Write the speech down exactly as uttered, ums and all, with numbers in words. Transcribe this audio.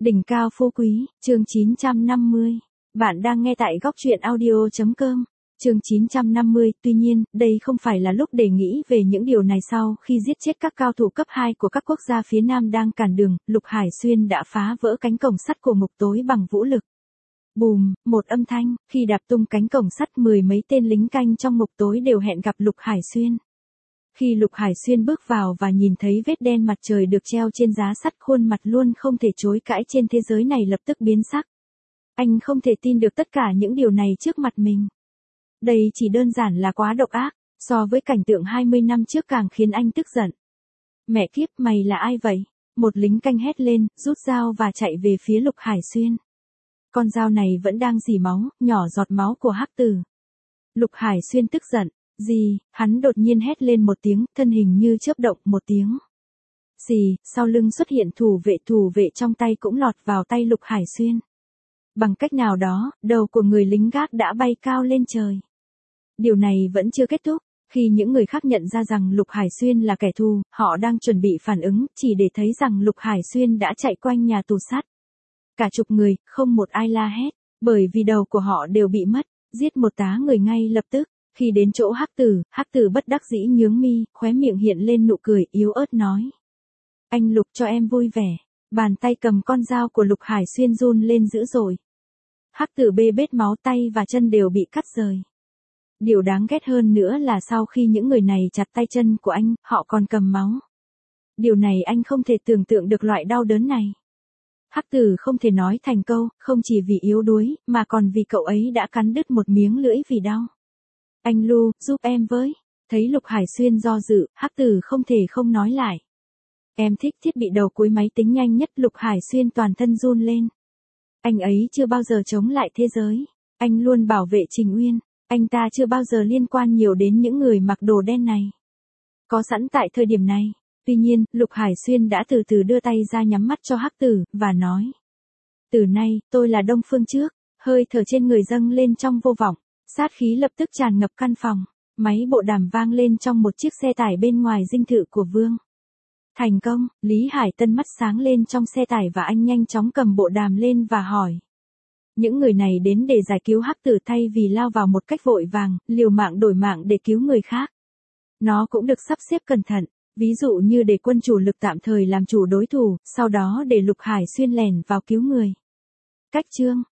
Đỉnh cao phú quý, chương chín trăm năm mươi. Bạn đang nghe tại góc truyện audio chấm com. Chương chín trăm năm mươi, tuy nhiên, đây không phải là lúc để nghĩ về những điều này sau khi giết chết các cao thủ cấp hai của các quốc gia phía Nam đang cản đường, Lục Hải Xuyên đã phá vỡ cánh cổng sắt của ngục tối bằng vũ lực. Bùm, một âm thanh, khi đạp tung cánh cổng sắt mười mấy tên lính canh trong ngục tối đều hẹn gặp Lục Hải Xuyên. Khi Lục Hải Xuyên bước vào và nhìn thấy vết đen mặt trời được treo trên giá sắt, khuôn mặt luôn không thể chối cãi trên thế giới này lập tức biến sắc. Anh không thể tin được tất cả những điều này trước mặt mình. Đây chỉ đơn giản là quá độc ác, so với cảnh tượng hai mươi năm trước càng khiến anh tức giận. Mẹ kiếp, mày là ai vậy? Một lính canh hét lên, rút dao và chạy về phía Lục Hải Xuyên. Con dao này vẫn đang rỉ máu, nhỏ giọt máu của Hắc Tử. Lục Hải Xuyên tức giận. Gì, hắn đột nhiên hét lên một tiếng, thân hình như chớp động một tiếng. Xì, sau lưng xuất hiện thủ vệ thủ vệ trong tay cũng lọt vào tay Lục Hải Xuyên. Bằng cách nào đó, đầu của người lính gác đã bay cao lên trời. Điều này vẫn chưa kết thúc, khi những người khác nhận ra rằng Lục Hải Xuyên là kẻ thù, họ đang chuẩn bị phản ứng, chỉ để thấy rằng Lục Hải Xuyên đã chạy quanh nhà tù sắt. Cả chục người, không một ai la hét, bởi vì đầu của họ đều bị mất, giết một tá người ngay lập tức. Khi đến chỗ Hắc Tử, Hắc Tử bất đắc dĩ nhướng mi, khóe miệng hiện lên nụ cười yếu ớt nói. Anh Lục cho em vui vẻ. Bàn tay cầm con dao của Lục Hải Xuyên run lên dữ dội. Hắc Tử bê bết máu, tay và chân đều bị cắt rời. Điều đáng ghét hơn nữa là sau khi những người này chặt tay chân của anh, họ còn cầm máu. Điều này anh không thể tưởng tượng được loại đau đớn này. Hắc Tử không thể nói thành câu, không chỉ vì yếu đuối, mà còn vì cậu ấy đã cắn đứt một miếng lưỡi vì đau. Anh Lu, giúp em với. Thấy Lục Hải Xuyên do dự, Hắc Tử không thể không nói lại. Em thích thiết bị đầu cuối máy tính nhanh nhất. Lục Hải Xuyên toàn thân run lên. Anh ấy chưa bao giờ chống lại thế giới. Anh luôn bảo vệ Trình Uyên. Anh ta chưa bao giờ liên quan nhiều đến những người mặc đồ đen này. Có sẵn tại thời điểm này. Tuy nhiên, Lục Hải Xuyên đã từ từ đưa tay ra nhắm mắt cho Hắc Tử, và nói. Từ nay, tôi là Đông Phương Trước. Hơi thở trên người dâng lên trong vô vọng. Sát khí lập tức tràn ngập căn phòng, máy bộ đàm vang lên trong một chiếc xe tải bên ngoài dinh thự của Vương. Thành công, Lý Hải Tân mắt sáng lên trong xe tải và anh nhanh chóng cầm bộ đàm lên và hỏi. Những người này đến để giải cứu Hắc Tử thay vì lao vào một cách vội vàng, liều mạng đổi mạng để cứu người khác. Nó cũng được sắp xếp cẩn thận, ví dụ như để quân chủ lực tạm thời làm chủ đối thủ, sau đó để Lục Hải Xuyên lèn vào cứu người. Cách chương,